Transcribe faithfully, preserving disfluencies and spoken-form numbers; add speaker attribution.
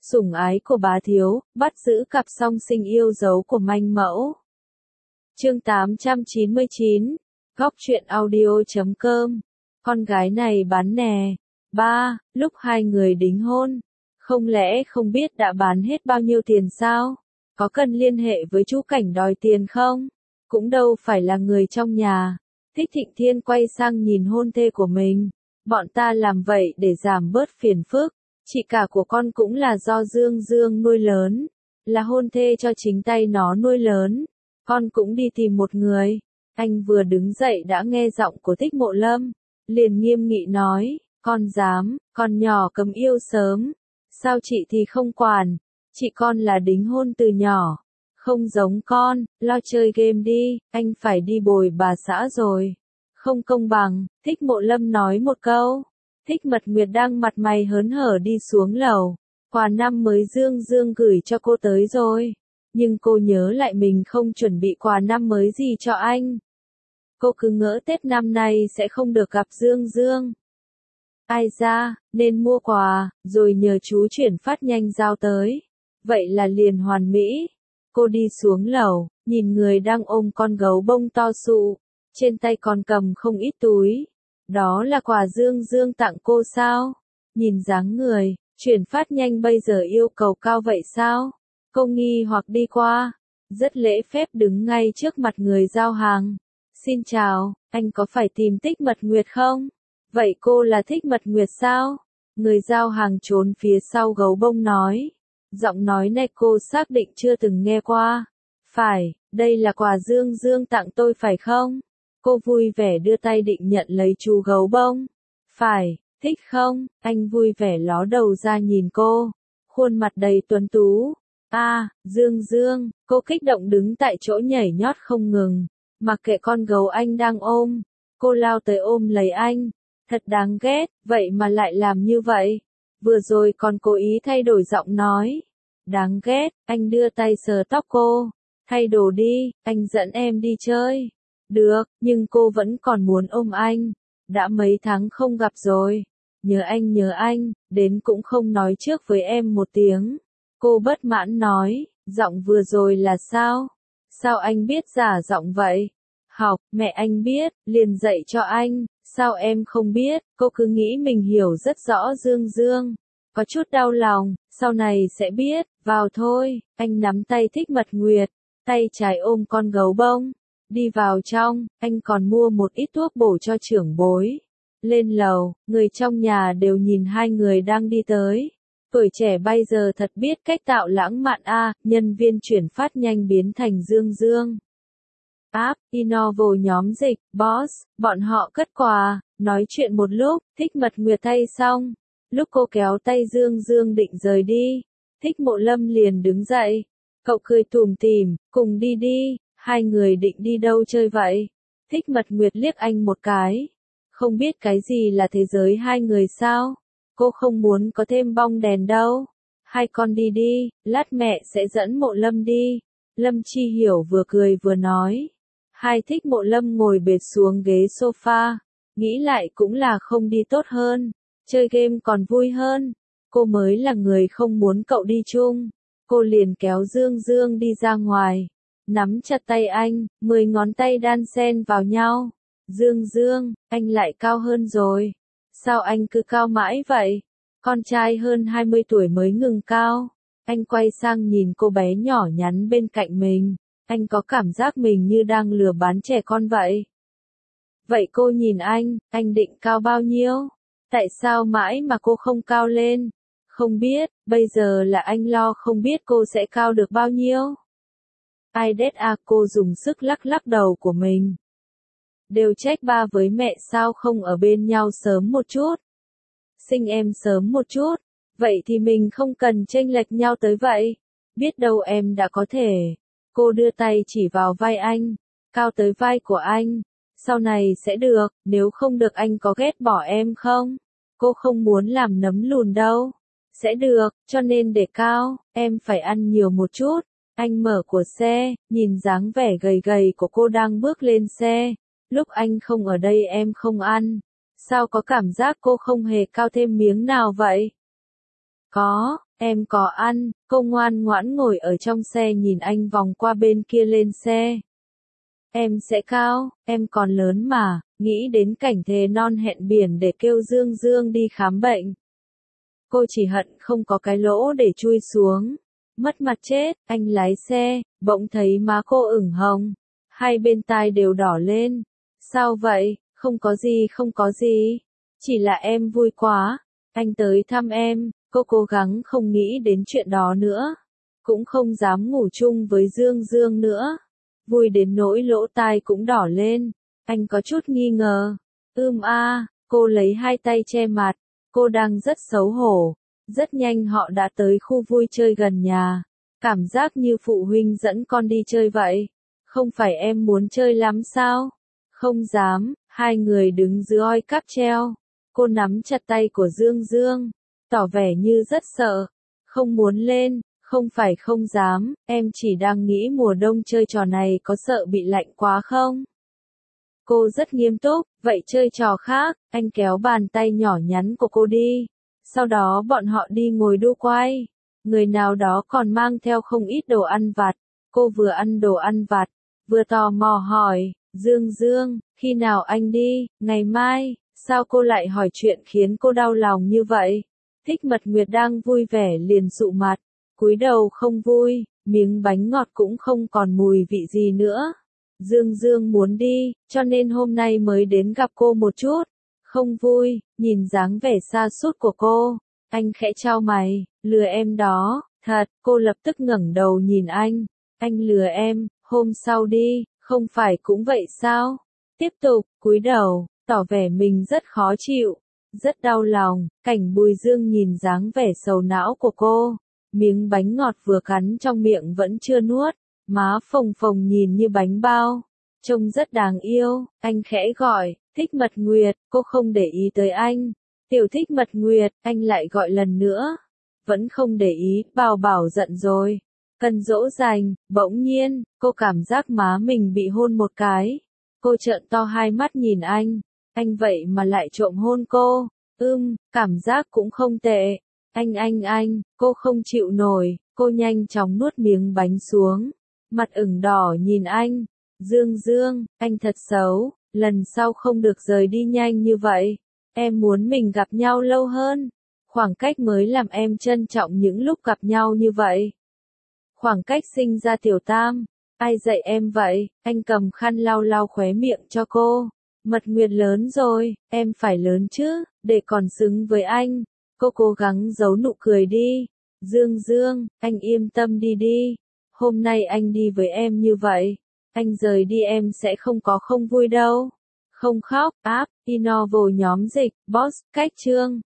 Speaker 1: Sủng ái của bá thiếu, bắt giữ cặp song sinh yêu dấu của manh mẫu. Chương tám trăm chín mươi chín, Góc truyện audio chấm com. Con gái này bán nè. Ba, lúc hai người đính hôn, không lẽ không biết đã bán hết bao nhiêu tiền sao? Có cần liên hệ với chú Cảnh đòi tiền không? Cũng đâu phải là người trong nhà. Thích Thịnh Thiên quay sang nhìn hôn thê của mình. Bọn ta làm vậy để giảm bớt phiền phức. Chị cả của con cũng là do Dương Dương nuôi lớn. Là hôn thê cho chính tay nó nuôi lớn. Con cũng đi tìm một người. Anh vừa đứng dậy đã nghe giọng của Thích Mộ Lâm. Liền nghiêm nghị nói, con dám, con nhỏ cấm yêu sớm. Sao chị thì không quản, chị con là đính hôn từ nhỏ. Không giống con, lo chơi game đi, anh phải đi bồi bà xã rồi. Không công bằng, Thích Mộ Lâm nói một câu. Thích Mật Nguyệt đang mặt mày hớn hở đi xuống lầu. Quà năm mới Dương Dương gửi cho cô tới rồi. Nhưng cô nhớ lại mình không chuẩn bị quà năm mới gì cho anh. Cô cứ ngỡ Tết năm nay sẽ không được gặp Dương Dương. Ai ra, nên mua quà, rồi nhờ chú chuyển phát nhanh giao tới. Vậy là liền hoàn mỹ. Cô đi xuống lầu, nhìn người đang ôm con gấu bông to sụ. Trên tay còn cầm không ít túi. Đó là quà Dương Dương tặng cô sao? Nhìn dáng người, chuyển phát nhanh bây giờ yêu cầu cao vậy sao? Cô nghi hoặc đi qua. Rất lễ phép đứng ngay trước mặt người giao hàng. Xin chào, anh có phải tìm Thích Mật Nguyệt không? Vậy cô là Thích Mật Nguyệt sao? Người giao hàng trốn phía sau gấu bông nói. Giọng nói này cô xác định chưa từng nghe qua. Phải, đây là quà Dương Dương tặng tôi phải không? Cô vui vẻ đưa tay định nhận lấy chú gấu bông. Phải, thích không? Anh vui vẻ ló đầu ra nhìn cô. Khuôn mặt đầy tuấn tú. À, Dương Dương, cô kích động đứng tại chỗ nhảy nhót không ngừng. Mặc kệ con gấu anh đang ôm. Cô lao tới ôm lấy anh. Thật đáng ghét, vậy mà lại làm như vậy. Vừa rồi còn cố ý thay đổi giọng nói. Đáng ghét, anh đưa tay sờ tóc cô. Thay đồ đi, anh dẫn em đi chơi. Được, nhưng cô vẫn còn muốn ôm anh. Đã mấy tháng không gặp rồi. Nhớ anh nhớ anh, đến cũng không nói trước với em một tiếng. Cô bất mãn nói, giọng vừa rồi là sao? Sao anh biết giả giọng vậy? Học, mẹ anh biết, liền dạy cho anh. Sao em không biết? Cô cứ nghĩ mình hiểu rất rõ Dương Dương. Có chút đau lòng, sau này sẽ biết. Vào thôi, anh nắm tay Thích Mật Nguyệt. Tay trái ôm con gấu bông. Đi vào trong, anh còn mua một ít thuốc bổ cho trưởng bối. Lên lầu, người trong nhà đều nhìn hai người đang đi tới. Tuổi trẻ bây giờ thật biết cách tạo lãng mạn a, nhân viên chuyển phát nhanh biến thành Dương Dương. App, Innovo nhóm dịch, boss, bọn họ cất quà, nói chuyện một lúc, Thích Mật Nguyệt thay xong. Lúc cô kéo tay Dương Dương định rời đi, Thích Mộ Lâm liền đứng dậy. Cậu cười tủm tỉm, cùng đi đi. Hai người định đi đâu chơi vậy? Thích Mật Nguyệt liếc anh một cái. Không biết cái gì là thế giới hai người sao? Cô không muốn có thêm bong đèn đâu. Hai con đi đi, lát mẹ sẽ dẫn Mộ Lâm đi. Lâm Chi Hiểu vừa cười vừa nói. Hai Thích Mộ Lâm ngồi bệt xuống ghế sofa. Nghĩ lại cũng là không đi tốt hơn. Chơi game còn vui hơn. Cô mới là người không muốn cậu đi chung. Cô liền kéo Dương Dương đi ra ngoài. Nắm chặt tay anh, mười ngón tay đan xen vào nhau. Dương Dương, anh lại cao hơn rồi. Sao anh cứ cao mãi vậy? Con trai hơn hai mươi tuổi mới ngừng cao. Anh quay sang nhìn cô bé nhỏ nhắn bên cạnh mình. Anh có cảm giác mình như đang lừa bán trẻ con vậy. Vậy cô nhìn anh, anh định cao bao nhiêu? Tại sao mãi mà cô không cao lên? Không biết, bây giờ là anh lo không biết cô sẽ cao được bao nhiêu. Ai đét à, cô dùng sức lắc lắc đầu của mình. Đều trách ba với mẹ sao không ở bên nhau sớm một chút. Sinh em sớm một chút. Vậy thì mình không cần chênh lệch nhau tới vậy. Biết đâu em đã có thể. Cô đưa tay chỉ vào vai anh. Cao tới vai của anh. Sau này sẽ được, nếu không được anh có ghét bỏ em không? Cô không muốn làm nấm lùn đâu. Sẽ được, cho nên để cao, em phải ăn nhiều một chút. Anh mở của xe, nhìn dáng vẻ gầy gầy của cô đang bước lên xe. Lúc anh không ở đây em không ăn. Sao có cảm giác cô không hề cao thêm miếng nào vậy? Có, Em có ăn, cô ngoan ngoãn ngồi ở trong xe nhìn anh vòng qua bên kia lên xe. Em sẽ cao, em còn lớn mà, nghĩ đến cảnh thề non hẹn biển để kêu Dương Dương đi khám bệnh. Cô chỉ hận không có cái lỗ để chui xuống. Mất mặt chết, anh lái xe, bỗng thấy má cô ửng hồng. Hai bên tai đều đỏ lên. Sao vậy, không có gì không có gì. Chỉ là em vui quá. Anh tới thăm em, cô cố gắng không nghĩ đến chuyện đó nữa. Cũng không dám ngủ chung với Dương Dương nữa. Vui đến nỗi lỗ tai cũng đỏ lên. Anh có chút nghi ngờ. Ưm a, cô lấy hai tay che mặt. Cô đang rất xấu hổ. Rất nhanh họ đã tới khu vui chơi gần nhà. Cảm giác như phụ huynh dẫn con đi chơi vậy. Không phải em muốn chơi lắm sao? Không dám, hai người đứng dưới oi cáp treo. Cô nắm chặt tay của Dương Dương, tỏ vẻ như rất sợ. Không muốn lên, không phải không dám, em chỉ đang nghĩ mùa đông chơi trò này có sợ bị lạnh quá không? Cô rất nghiêm túc, vậy chơi trò khác, anh kéo bàn tay nhỏ nhắn của cô đi. Sau đó bọn họ đi ngồi đu quay. Người nào đó còn mang theo không ít đồ ăn vặt. Cô vừa ăn đồ ăn vặt, vừa tò mò hỏi, Dương Dương, khi nào anh đi, ngày mai, sao cô lại hỏi chuyện khiến cô đau lòng như vậy? Thích Mật Nguyệt đang vui vẻ liền sụ mặt, cúi đầu không vui, miếng bánh ngọt cũng không còn mùi vị gì nữa. Dương Dương muốn đi, cho nên hôm nay mới đến gặp cô một chút. Không vui, nhìn dáng vẻ xa sút của cô, anh khẽ chau mày, lừa em đó, thật, cô lập tức ngẩng đầu nhìn anh, anh lừa em, hôm sau đi, không phải cũng vậy sao? Tiếp tục, cúi đầu, tỏ vẻ mình rất khó chịu, rất đau lòng, cảnh Bùi Dương nhìn dáng vẻ sầu não của cô, miếng bánh ngọt vừa cắn trong miệng vẫn chưa nuốt, má phồng phồng nhìn như bánh bao, trông rất đáng yêu, anh khẽ gọi, Thích Mật Nguyệt, cô không để ý tới anh, tiểu Thích Mật Nguyệt, anh lại gọi lần nữa, vẫn không để ý, Bảo Bảo giận rồi, cần dỗ dành, bỗng nhiên, cô cảm giác má mình bị hôn một cái, cô trợn to hai mắt nhìn anh, anh vậy mà lại trộm hôn cô, ưm, cảm giác cũng không tệ, anh anh anh, cô không chịu nổi, cô nhanh chóng nuốt miếng bánh xuống, mặt ửng đỏ nhìn anh, Dương Dương, anh thật xấu, lần sau không được rời đi nhanh như vậy, em muốn mình gặp nhau lâu hơn, khoảng cách mới làm em trân trọng những lúc gặp nhau như vậy. Khoảng cách sinh ra tiểu tam, ai dạy em vậy, anh cầm khăn lau lau khóe miệng cho cô. Mật Nguyệt lớn rồi, em phải lớn chứ, để còn xứng với anh. Cô cố gắng giấu nụ cười đi. Dương Dương, anh yên tâm đi đi. Hôm nay anh đi với em như vậy. Anh rời đi em sẽ không có không vui đâu. Không khóc, app, Inovo nhóm dịch, boss, cách chương.